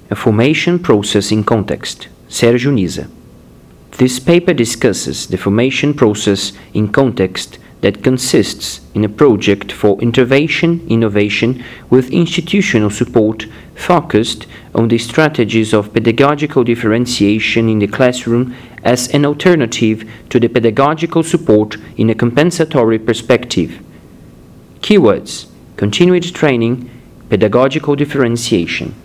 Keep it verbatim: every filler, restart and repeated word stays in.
A Formation Process in Context, Sérgio Nisa. This paper discusses the formation process in context that consists in a project for intervention innovation with institutional support focused on the strategies of pedagogical differentiation in the classroom as an alternative to the pedagogical support in a compensatory perspective. Keywords: continued training, pedagogical differentiation.